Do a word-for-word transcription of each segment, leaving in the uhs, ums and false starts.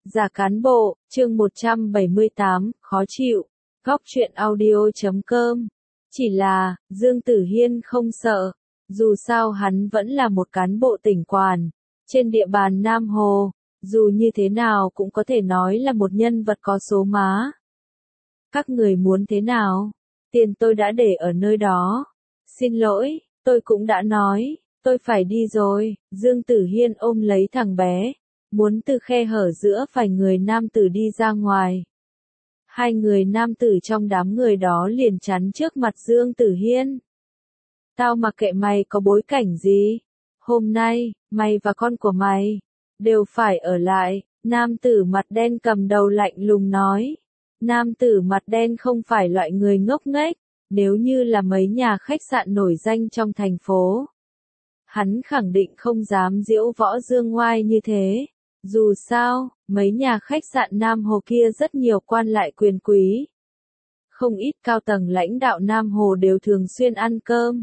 Giả cán bộ, chương một trăm bảy mươi tám, khó chịu. Góc truyện audio chấm com. Chỉ là, Dương Tử Hiên không sợ. Dù sao hắn vẫn là một cán bộ tỉnh quản. Trên địa bàn Nam Hồ, dù như thế nào cũng có thể nói là một nhân vật có số má. Các người muốn thế nào? Tiền tôi đã để ở nơi đó. Xin lỗi, tôi cũng đã nói, tôi phải đi rồi. Dương Tử Hiên ôm lấy thằng bé, muốn từ khe hở giữa vài người nam tử đi ra ngoài. Hai người nam tử trong đám người đó liền chắn trước mặt Dương Tử Hiên. Tao mặc kệ mày có bối cảnh gì. Hôm nay, mày và con của mày đều phải ở lại. Nam tử mặt đen cầm đầu lạnh lùng nói. Nam tử mặt đen không phải loại người ngốc nghếch. Nếu như là mấy nhà khách sạn nổi danh trong thành phố, hắn khẳng định không dám diễu võ dương ngoai như thế. Dù sao, mấy nhà khách sạn Nam Hồ kia rất nhiều quan lại quyền quý. Không ít cao tầng lãnh đạo Nam Hồ đều thường xuyên ăn cơm,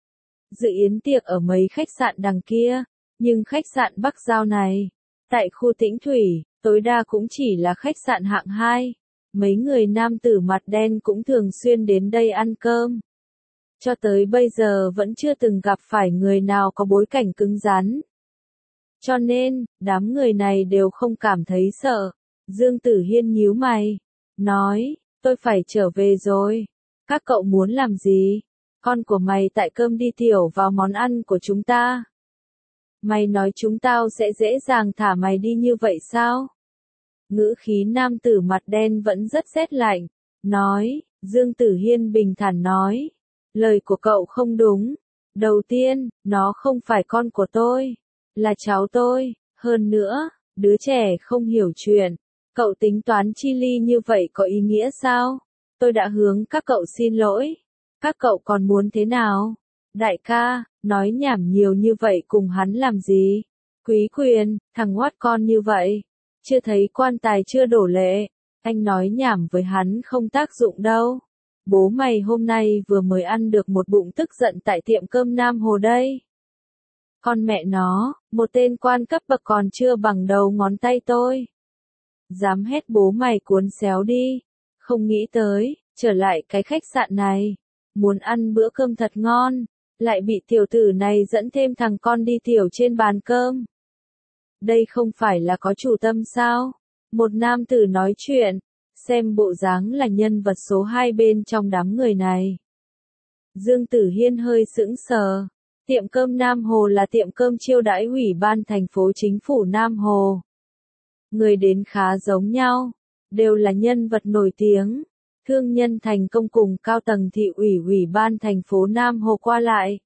dự yến tiệc ở mấy khách sạn đằng kia. Nhưng khách sạn Bắc Giao này, tại khu Tĩnh Thủy, tối đa cũng chỉ là khách sạn hạng hai. Mấy người nam tử mặt đen cũng thường xuyên đến đây ăn cơm. Cho tới bây giờ vẫn chưa từng gặp phải người nào có bối cảnh cứng rắn. Cho nên, đám người này đều không cảm thấy sợ. Dương Tử Hiên nhíu mày, nói, tôi phải trở về rồi. Các cậu muốn làm gì? Con của mày tại cơm đi tiểu vào món ăn của chúng ta. Mày nói chúng tao sẽ dễ dàng thả mày đi như vậy sao? Ngữ khí nam tử mặt đen vẫn rất rét lạnh. Nói, Dương Tử Hiên bình thản nói. Lời của cậu không đúng. Đầu tiên, nó không phải con của tôi, là cháu tôi. Hơn nữa, đứa trẻ không hiểu chuyện. Cậu tính toán chi ly như vậy có ý nghĩa sao? Tôi đã hướng các cậu xin lỗi. Các cậu còn muốn thế nào? Đại ca, nói nhảm nhiều như vậy cùng hắn làm gì? Quý quyền, thằng ngoát con như vậy. Chưa thấy quan tài chưa đổ lệ. Anh nói nhảm với hắn không tác dụng đâu. Bố mày hôm nay vừa mới ăn được một bụng tức giận tại tiệm cơm Nam Hồ đây. Con mẹ nó, một tên quan cấp bậc còn chưa bằng đầu ngón tay tôi. Dám hét bố mày cuốn xéo đi. Không nghĩ tới, trở lại cái khách sạn này. Muốn ăn bữa cơm thật ngon. Lại bị tiểu tử này dẫn thêm thằng con đi tiểu trên bàn cơm. Đây không phải là có chủ tâm sao? Một nam tử nói chuyện, xem bộ dáng là nhân vật số hai bên trong đám người này. Dương Tử Hiên hơi sững sờ. Tiệm cơm Nam Hồ là tiệm cơm chiêu đãi ủy ban thành phố chính phủ Nam Hồ. Người đến khá giống nhau, đều là nhân vật nổi tiếng. Thương nhân thành công cùng cao tầng thị ủy ủy ban thành phố Nam Hồ qua lại.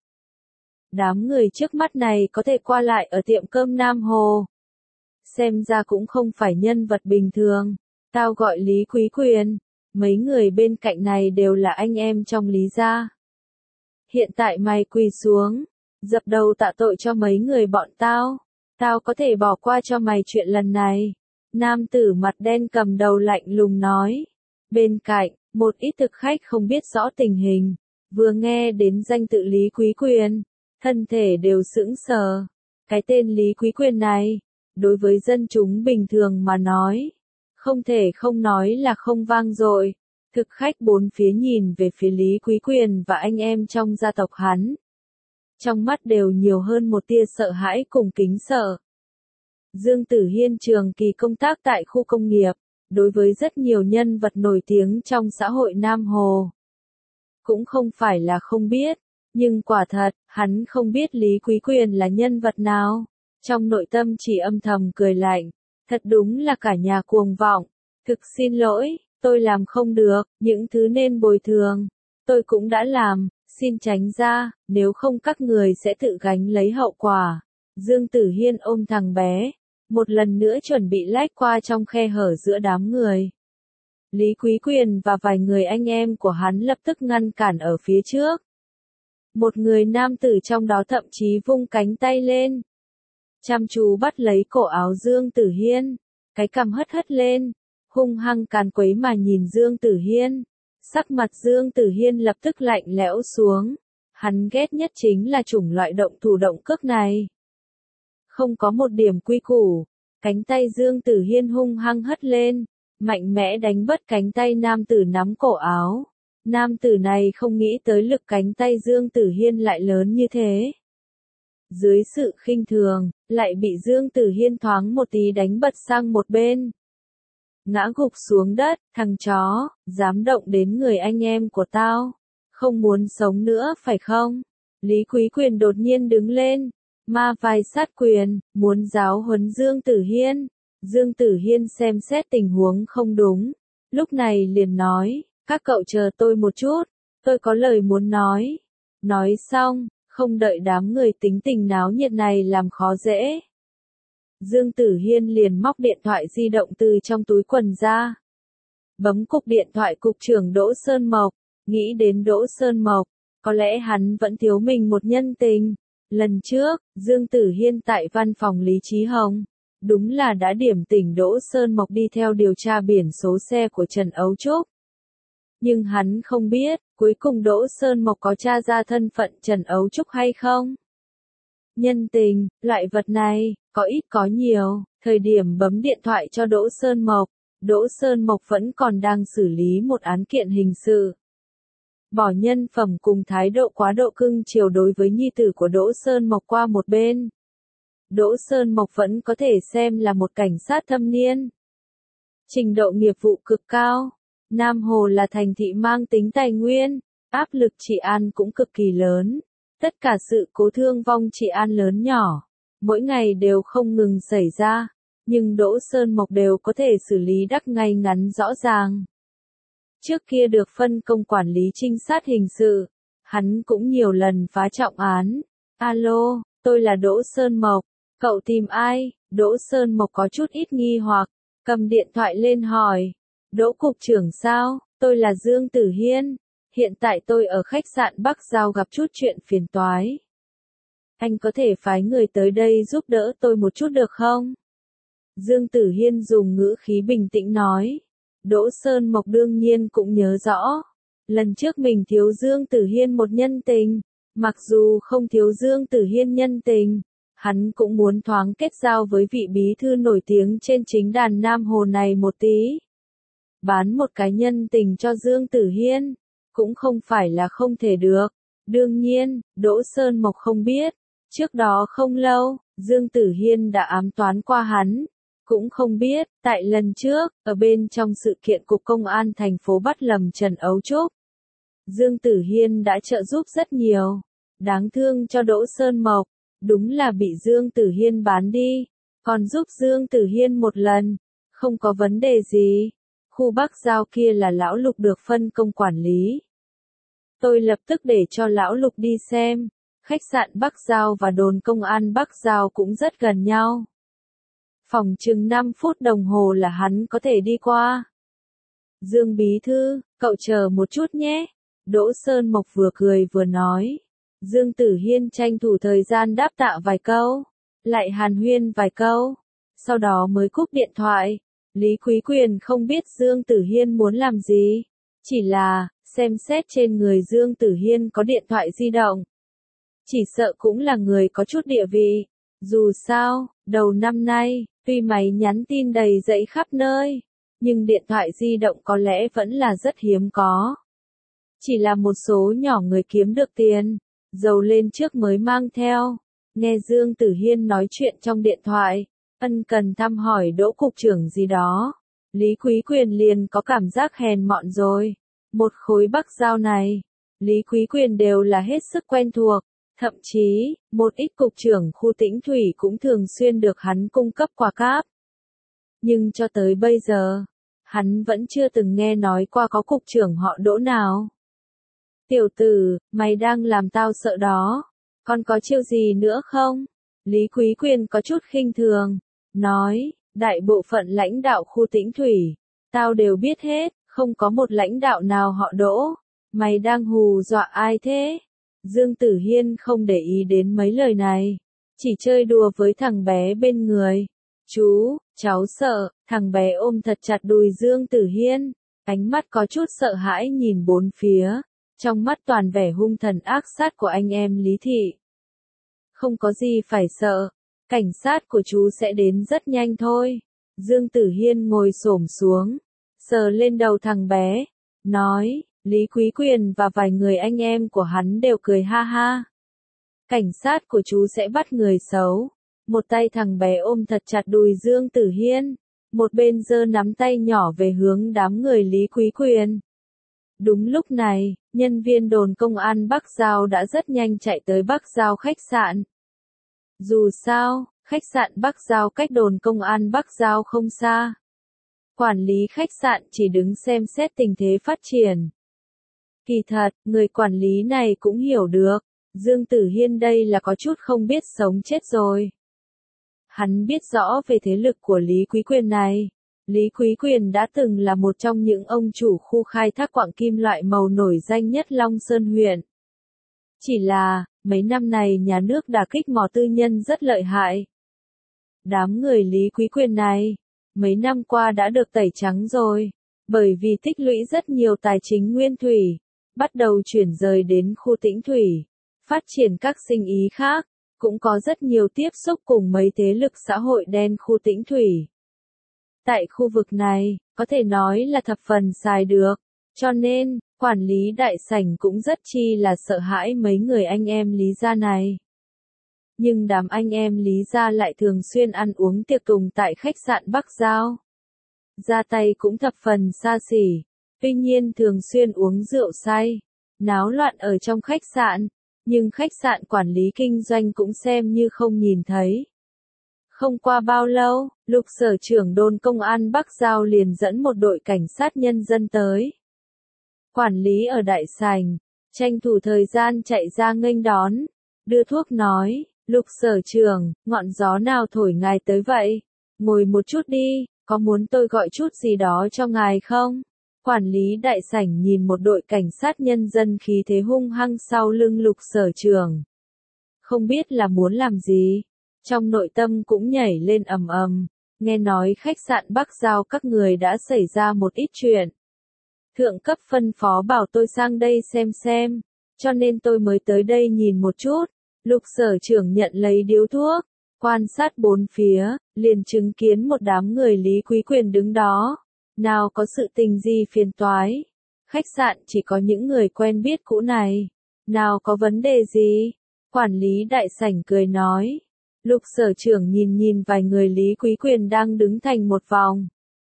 Đám người trước mắt này có thể qua lại ở tiệm cơm Nam Hồ. Xem ra cũng không phải nhân vật bình thường. Tao gọi Lý Quý Quyền. Mấy người bên cạnh này đều là anh em trong Lý gia. Hiện tại mày quỳ xuống, dập đầu tạ tội cho mấy người bọn tao. Tao có thể bỏ qua cho mày chuyện lần này. Nam tử mặt đen cầm đầu lạnh lùng nói. Bên cạnh, một ít thực khách không biết rõ tình hình, vừa nghe đến danh tự Lý Quý Quyền, thân thể đều sững sờ. Cái tên Lý Quý Quyền này, đối với dân chúng bình thường mà nói, không thể không nói là không vang dội. Thực khách bốn phía nhìn về phía Lý Quý Quyền và anh em trong gia tộc hắn. Trong mắt đều nhiều hơn một tia sợ hãi cùng kính sợ. Dương Tử Hiên trường kỳ công tác tại khu công nghiệp, đối với rất nhiều nhân vật nổi tiếng trong xã hội Nam Hồ. Cũng không phải là không biết, nhưng quả thật, hắn không biết Lý Quý Quyền là nhân vật nào. Trong nội tâm chỉ âm thầm cười lạnh, thật đúng là cả nhà cuồng vọng. Thực xin lỗi, tôi làm không được, những thứ nên bồi thường, tôi cũng đã làm, xin tránh ra, nếu không các người sẽ tự gánh lấy hậu quả. Dương Tử Hiên ôm thằng bé, một lần nữa chuẩn bị lách qua trong khe hở giữa đám người. Lý Quý Quyền và vài người anh em của hắn lập tức ngăn cản ở phía trước. Một người nam tử trong đó thậm chí vung cánh tay lên, chăm chú bắt lấy cổ áo Dương Tử Hiên, cái cằm hất hất lên, hung hăng càn quấy mà nhìn Dương Tử Hiên. Sắc mặt Dương Tử Hiên lập tức lạnh lẽo xuống. Hắn ghét nhất chính là chủng loại động thủ động cước này. Không có một điểm quy củ, Cánh tay Dương Tử Hiên hung hăng hất lên, mạnh mẽ đánh bất cánh tay nam tử nắm cổ áo. Nam tử này không nghĩ tới lực cánh tay Dương Tử Hiên lại lớn như thế. Dưới sự khinh thường, lại bị Dương Tử Hiên thoáng một tí đánh bật sang một bên. Ngã gục xuống đất, thằng chó, dám động đến người anh em của tao. Không muốn sống nữa phải không? Lý Quý Quyền đột nhiên đứng lên, ma vai sát quyền, muốn giáo huấn Dương Tử Hiên. Dương Tử Hiên xem xét tình huống không đúng, lúc này liền nói, các cậu chờ tôi một chút, tôi có lời muốn nói. Nói xong, không đợi đám người tính tình náo nhiệt này làm khó dễ. Dương Tử Hiên liền móc điện thoại di động từ trong túi quần ra. Bấm cục điện thoại cục trưởng Đỗ Sơn Mộc, nghĩ đến Đỗ Sơn Mộc, có lẽ hắn vẫn thiếu mình một nhân tình. Lần trước, Dương Tử Hiên tại văn phòng Lý Chí Hồng, đúng là đã điểm tỉnh Đỗ Sơn Mộc đi theo điều tra biển số xe của Trần Ấu Trúc. Nhưng hắn không biết, cuối cùng Đỗ Sơn Mộc có tra ra thân phận Trần Ấu Trúc hay không. Nhân tình, loại vật này, có ít có nhiều, thời điểm bấm điện thoại cho Đỗ Sơn Mộc, Đỗ Sơn Mộc vẫn còn đang xử lý một án kiện hình sự. Bỏ nhân phẩm cùng thái độ quá độ cưng chiều đối với nhi tử của Đỗ Sơn Mộc qua một bên. Đỗ Sơn Mộc vẫn có thể xem là một cảnh sát thâm niên. Trình độ nghiệp vụ cực cao. Nam Hồ là thành thị mang tính tài nguyên, áp lực trị an cũng cực kỳ lớn. Tất cả sự cố thương vong trị an lớn nhỏ, mỗi ngày đều không ngừng xảy ra, nhưng Đỗ Sơn Mộc đều có thể xử lý đắc ngay ngắn rõ ràng. Trước kia được phân công quản lý trinh sát hình sự, hắn cũng nhiều lần phá trọng án. Alo, tôi là Đỗ Sơn Mộc, cậu tìm ai? Đỗ Sơn Mộc có chút ít nghi hoặc, cầm điện thoại lên hỏi. Đỗ cục trưởng sao? Tôi là Dương Tử Hiên. Hiện tại tôi ở khách sạn Bắc Giao gặp chút chuyện phiền toái. Anh có thể phái người tới đây giúp đỡ tôi một chút được không? Dương Tử Hiên dùng ngữ khí bình tĩnh nói. Đỗ Sơn Mộc đương nhiên cũng nhớ rõ. Lần trước mình thiếu Dương Tử Hiên một nhân tình. Mặc dù không thiếu Dương Tử Hiên nhân tình, hắn cũng muốn thoáng kết giao với vị bí thư nổi tiếng trên chính đàn Nam Hồ này một tí. Bán một cái nhân tình cho Dương Tử Hiên, cũng không phải là không thể được. Đương nhiên, Đỗ Sơn Mộc không biết, trước đó không lâu, Dương Tử Hiên đã ám toán qua hắn. Cũng không biết, tại lần trước, ở bên trong sự kiện cục công an thành phố bắt lầm Trần Ấu Trúc, Dương Tử Hiên đã trợ giúp rất nhiều. Đáng thương cho Đỗ Sơn Mộc, đúng là bị Dương Tử Hiên bán đi, còn giúp Dương Tử Hiên một lần, không có vấn đề gì. Khu Bắc Giao kia là Lão Lục được phân công quản lý. Tôi lập tức để cho Lão Lục đi xem, khách sạn Bắc Giao và đồn công an Bắc Giao cũng rất gần nhau. Phòng chừng năm phút đồng hồ là hắn có thể đi qua. Dương bí thư, cậu chờ một chút nhé. Đỗ Sơn Mộc vừa cười vừa nói. Dương Tử Hiên tranh thủ thời gian đáp tạ vài câu, lại hàn huyên vài câu, sau đó mới cúp điện thoại. Lý Quý Quyền không biết Dương Tử Hiên muốn làm gì, chỉ là, xem xét trên người Dương Tử Hiên có điện thoại di động. Chỉ sợ cũng là người có chút địa vị, dù sao, đầu năm nay, tuy máy nhắn tin đầy dẫy khắp nơi, nhưng điện thoại di động có lẽ vẫn là rất hiếm có. Chỉ là một số nhỏ người kiếm được tiền, giàu lên trước mới mang theo. Nghe Dương Tử Hiên nói chuyện trong điện thoại, ân cần thăm hỏi Đỗ cục trưởng gì đó. Lý Quý Quyền liền có cảm giác hèn mọn rồi. Một khối Bắc Giao này, Lý Quý Quyền đều là hết sức quen thuộc. Thậm chí, một ít cục trưởng khu Tĩnh Thủy cũng thường xuyên được hắn cung cấp quà cáp. Nhưng cho tới bây giờ, hắn vẫn chưa từng nghe nói qua có cục trưởng họ Đỗ nào. Tiểu tử, mày đang làm tao sợ đó. Còn có chiêu gì nữa không? Lý Quý Quyền có chút khinh thường, nói, đại bộ phận lãnh đạo khu Tĩnh Thủy, tao đều biết hết, không có một lãnh đạo nào họ Đỗ. Mày đang hù dọa ai thế? Dương Tử Hiên không để ý đến mấy lời này, chỉ chơi đùa với thằng bé bên người. Chú, cháu sợ. Thằng bé ôm thật chặt đùi Dương Tử Hiên, ánh mắt có chút sợ hãi nhìn bốn phía, trong mắt toàn vẻ hung thần ác sát của anh em Lý Thị. Không có gì phải sợ, Cảnh sát của chú sẽ đến rất nhanh thôi. Dương Tử Hiên ngồi xổm xuống, sờ lên đầu thằng bé, nói, Lý Quý Quyền và vài người anh em của hắn đều cười ha ha. Cảnh sát của chú sẽ bắt người xấu. Một tay thằng bé ôm thật chặt đùi Dương Tử Hiên, một bên giơ nắm tay nhỏ về hướng đám người Lý Quý Quyền. Đúng lúc này, nhân viên đồn công an Bắc Giao đã rất nhanh chạy tới Bắc Giao khách sạn. Dù sao, khách sạn Bắc Giao cách đồn công an Bắc Giao không xa. Quản lý khách sạn chỉ đứng xem xét tình thế phát triển. Kỳ thật, người quản lý này cũng hiểu được, Dương Tử Hiên đây là có chút không biết sống chết rồi. Hắn biết rõ về thế lực của Lý Quý Quyền này. Lý Quý Quyền đã từng là một trong những ông chủ khu khai thác quặng kim loại màu nổi danh nhất Long Sơn huyện. Chỉ là, mấy năm này nhà nước đả kích mỏ tư nhân rất lợi hại. Đám người Lý Quý Quyền này, mấy năm qua đã được tẩy trắng rồi, bởi vì tích lũy rất nhiều tài chính nguyên thủy, bắt đầu chuyển rời đến khu tĩnh thủy, phát triển các sinh ý khác, cũng có rất nhiều tiếp xúc cùng mấy thế lực xã hội đen khu tĩnh thủy. Tại khu vực này, có thể nói là thập phần xài được, cho nên, quản lý đại sảnh cũng rất chi là sợ hãi mấy người anh em Lý gia này. Nhưng đám anh em Lý gia lại thường xuyên ăn uống tiệc tùng tại khách sạn Bắc Giao. Ra tay cũng thập phần xa xỉ, tuy nhiên thường xuyên uống rượu say, náo loạn ở trong khách sạn, nhưng khách sạn quản lý kinh doanh cũng xem như không nhìn thấy. Không qua bao lâu, Lục sở trưởng đồn công an Bắc Giao liền dẫn một đội cảnh sát nhân dân tới. Quản lý ở đại sảnh, tranh thủ thời gian chạy ra nghênh đón, đưa thuốc nói, Lục sở trưởng, ngọn gió nào thổi ngài tới vậy? Ngồi một chút đi, có muốn tôi gọi chút gì đó cho ngài không? Quản lý đại sảnh nhìn một đội cảnh sát nhân dân khí thế hung hăng sau lưng Lục sở trưởng. Không biết là muốn làm gì, trong nội tâm cũng nhảy lên ầm ầm, nghe nói khách sạn Bắc Giao các người đã xảy ra một ít chuyện. Thượng cấp phân phó bảo tôi sang đây xem xem, cho nên tôi mới tới đây nhìn một chút. Lục sở trưởng nhận lấy điếu thuốc, quan sát bốn phía, liền chứng kiến một đám người Lý Quý Quyền đứng đó. Nào có sự tình gì phiền toái? Khách sạn chỉ có những người quen biết cũ này. Nào có vấn đề gì? Quản lý đại sảnh cười nói. Lục sở trưởng nhìn nhìn vài người Lý Quý Quyền đang đứng thành một vòng.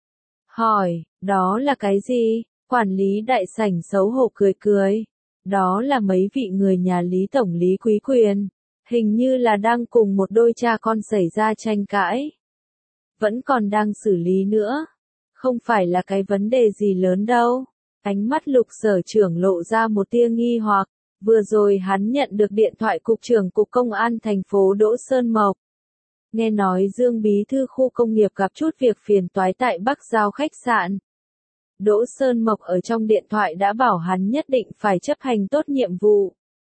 Hỏi, đó là cái gì? Quản lý đại sảnh xấu hổ cười cười. Đó là mấy vị người nhà Lý Tổng Lý Quý Quyền. Hình như là đang cùng một đôi cha con xảy ra tranh cãi. Vẫn còn đang xử lý nữa. Không phải là cái vấn đề gì lớn đâu. Ánh mắt Lục sở trưởng lộ ra một tia nghi hoặc. Vừa rồi hắn nhận được điện thoại cục trưởng cục công an thành phố Đỗ Sơn Mộc. Nghe nói Dương bí thư khu công nghiệp gặp chút việc phiền toái tại Bắc Giao khách sạn. Đỗ Sơn Mộc ở trong điện thoại đã bảo hắn nhất định phải chấp hành tốt nhiệm vụ.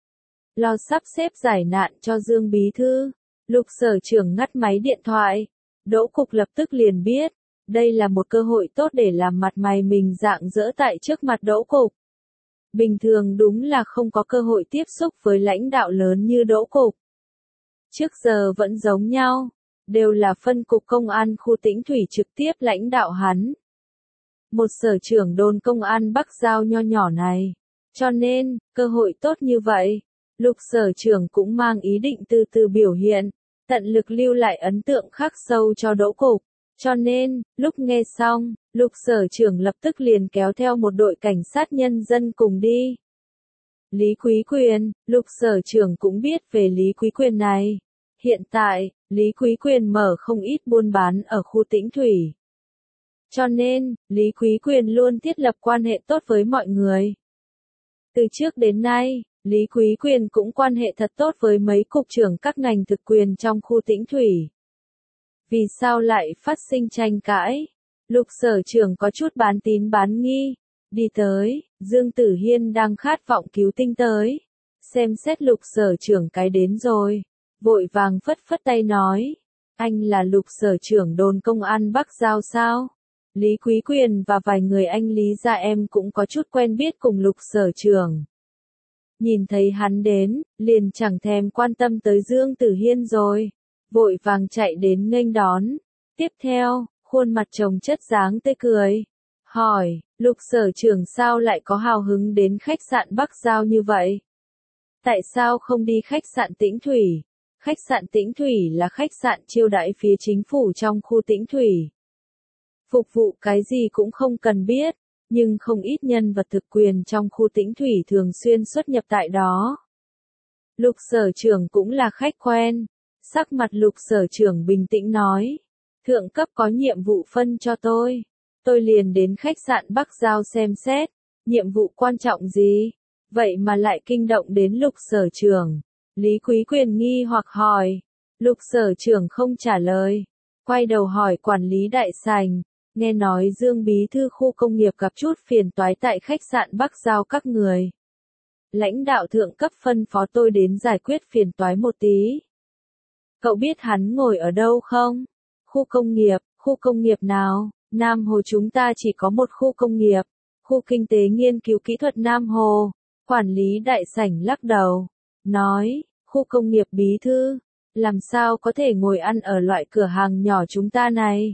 Lo sắp xếp giải nạn cho Dương bí thư. Lục sở trưởng ngắt máy điện thoại. Đỗ cục lập tức liền biết. Đây là một cơ hội tốt để làm mặt mày mình rạng rỡ tại trước mặt Đỗ cục. Bình thường đúng là không có cơ hội tiếp xúc với lãnh đạo lớn như Đỗ cục. Trước giờ vẫn giống nhau, đều là phân cục công an khu Tĩnh Thủy trực tiếp lãnh đạo hắn. Một sở trưởng đồn công an Bắc Giao nho nhỏ này. Cho nên, cơ hội tốt như vậy, Lục sở trưởng cũng mang ý định từ từ biểu hiện, tận lực lưu lại ấn tượng khắc sâu cho Đỗ cục. Cho nên, lúc nghe xong, Lục sở trưởng lập tức liền kéo theo một đội cảnh sát nhân dân cùng đi. Lý Quý Quyền, Lục sở trưởng cũng biết về Lý Quý Quyền này. Hiện tại, Lý Quý Quyền mở không ít buôn bán ở khu Tĩnh Thủy. Cho nên, Lý Quý Quyền luôn thiết lập quan hệ tốt với mọi người. Từ trước đến nay, Lý Quý Quyền cũng quan hệ thật tốt với mấy cục trưởng các ngành thực quyền trong khu Tĩnh Thủy. Vì sao lại phát sinh tranh cãi? Lục sở trưởng có chút bán tín bán nghi. Đi tới, Dương Tử Hiên đang khát vọng cứu tinh tới. Xem xét lục sở trưởng cái đến rồi. Vội vàng phất phất tay nói. Anh là lục sở trưởng đồn công an Bắc Giao sao? Lý Quý Quyền và vài người anh Lý gia em cũng có chút quen biết cùng lục sở trưởng. Nhìn thấy hắn đến, liền chẳng thèm quan tâm tới Dương Tử Hiên rồi. vội vàng chạy đến nghênh đón. Tiếp theo, khuôn mặt chồng chất dáng tươi cười. Hỏi, Lục sở trưởng sao lại có hào hứng đến khách sạn Bắc Giao như vậy? Tại sao không đi khách sạn Tĩnh Thủy? Khách sạn Tĩnh Thủy là khách sạn chiêu đãi phía chính phủ trong khu Tĩnh Thủy. Phục vụ cái gì cũng không cần biết, nhưng không ít nhân vật thực quyền trong khu Tĩnh Thủy thường xuyên xuất nhập tại đó. Lục sở trưởng cũng là khách quen. Sắc mặt Lục sở trưởng bình tĩnh nói. Thượng cấp có nhiệm vụ phân cho tôi. Tôi liền đến khách sạn Bắc Giao xem xét. Nhiệm vụ quan trọng gì? Vậy mà lại kinh động đến Lục sở trưởng. Lý Quý Quyền nghi hoặc hỏi. Lục sở trưởng không trả lời. Quay đầu hỏi quản lý đại sảnh. Nghe nói Dương bí thư khu công nghiệp gặp chút phiền toái tại khách sạn Bắc Giao các người. Lãnh đạo thượng cấp phân phó tôi đến giải quyết phiền toái một tí. Cậu biết hắn ngồi ở đâu không? Khu công nghiệp, khu công nghiệp nào? Nam Hồ chúng ta chỉ có một khu công nghiệp. Khu kinh tế nghiên cứu kỹ thuật Nam Hồ. Quản lý đại sảnh lắc đầu. Nói, khu công nghiệp bí thư. Làm sao có thể ngồi ăn ở loại cửa hàng nhỏ chúng ta này?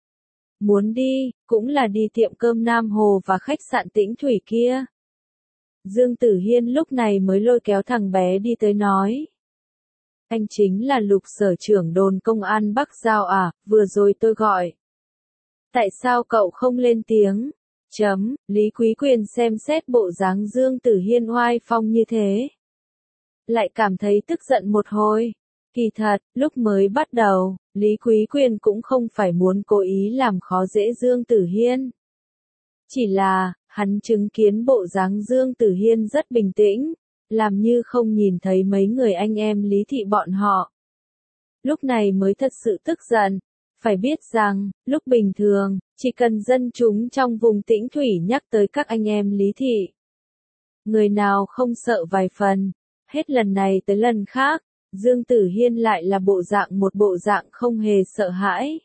Muốn đi, cũng là đi tiệm cơm Nam Hồ và khách sạn Tĩnh Thủy kia. Dương Tử Hiên lúc này mới lôi kéo thằng bé đi tới nói. Anh chính là Lục sở trưởng đồn công an Bắc Giao à, vừa rồi tôi gọi. Tại sao cậu không lên tiếng? Chấm, Lý Quý Quyền xem xét bộ dáng Dương Tử Hiên oai phong như thế. Lại cảm thấy tức giận một hồi. Kỳ thật, lúc mới bắt đầu, Lý Quý Quyền cũng không phải muốn cố ý làm khó dễ Dương Tử Hiên. Chỉ là, hắn chứng kiến bộ dáng Dương Tử Hiên rất bình tĩnh, làm như không nhìn thấy mấy người anh em Lý thị bọn họ. Lúc này mới thật sự tức giận. Phải biết rằng, lúc bình thường, chỉ cần dân chúng trong vùng Tĩnh Thủy nhắc tới các anh em Lý thị. Người nào không sợ vài phần, hết lần này tới lần khác, Dương Tử Hiên lại là bộ dạng một bộ dạng không hề sợ hãi.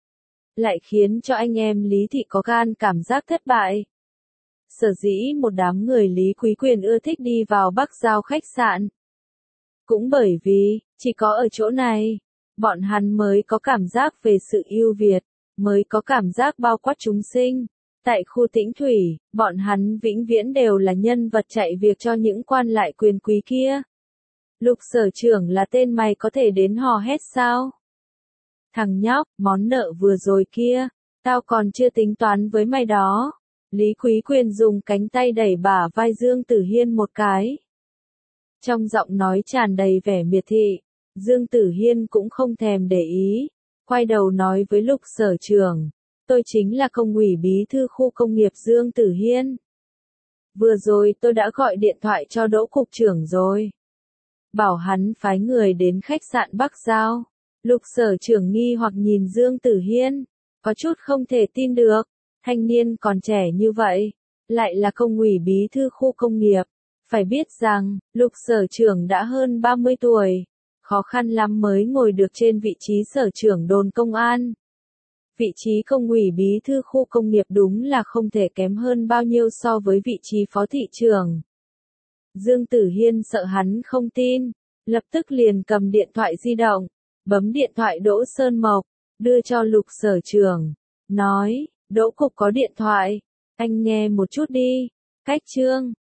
Lại khiến cho anh em Lý thị có gan cảm giác thất bại. Sở dĩ một đám người Lý Quý Quyền ưa thích đi vào Bắc Giao khách sạn. Cũng bởi vì, chỉ có ở chỗ này, bọn hắn mới có cảm giác về sự ưu việt, mới có cảm giác bao quát chúng sinh. Tại khu Tĩnh Thủy, bọn hắn vĩnh viễn đều là nhân vật chạy việc cho những quan lại quyền quý kia. Lục sở trưởng là tên mày có thể đến hò hét sao? Thằng nhóc, món nợ vừa rồi kia, tao còn chưa tính toán với mày đó. Lý Quý Quyền dùng cánh tay đẩy bả vai Dương Tử Hiên một cái. Trong giọng nói tràn đầy vẻ miệt thị, Dương Tử Hiên cũng không thèm để ý, quay đầu nói với Lục sở trưởng, tôi chính là công ủy bí thư khu công nghiệp Dương Tử Hiên. Vừa rồi tôi đã gọi điện thoại cho Đỗ cục trưởng rồi. Bảo hắn phái người đến khách sạn Bắc Giao. Lục sở trưởng nghi hoặc nhìn Dương Tử Hiên, có chút không thể tin được, thanh niên còn trẻ như vậy, lại là công ủy bí thư khu công nghiệp. Phải biết rằng, Lục sở trưởng đã hơn ba mươi tuổi, khó khăn lắm mới ngồi được trên vị trí sở trưởng đồn công an. Vị trí công ủy bí thư khu công nghiệp đúng là không thể kém hơn bao nhiêu so với vị trí phó thị trưởng. Dương Tử Hiên sợ hắn không tin, lập tức liền cầm điện thoại di động, bấm điện thoại Đỗ Sơn Mộc, đưa cho Lục sở trưởng, nói, Đỗ cục có điện thoại, anh nghe một chút đi. Cách chương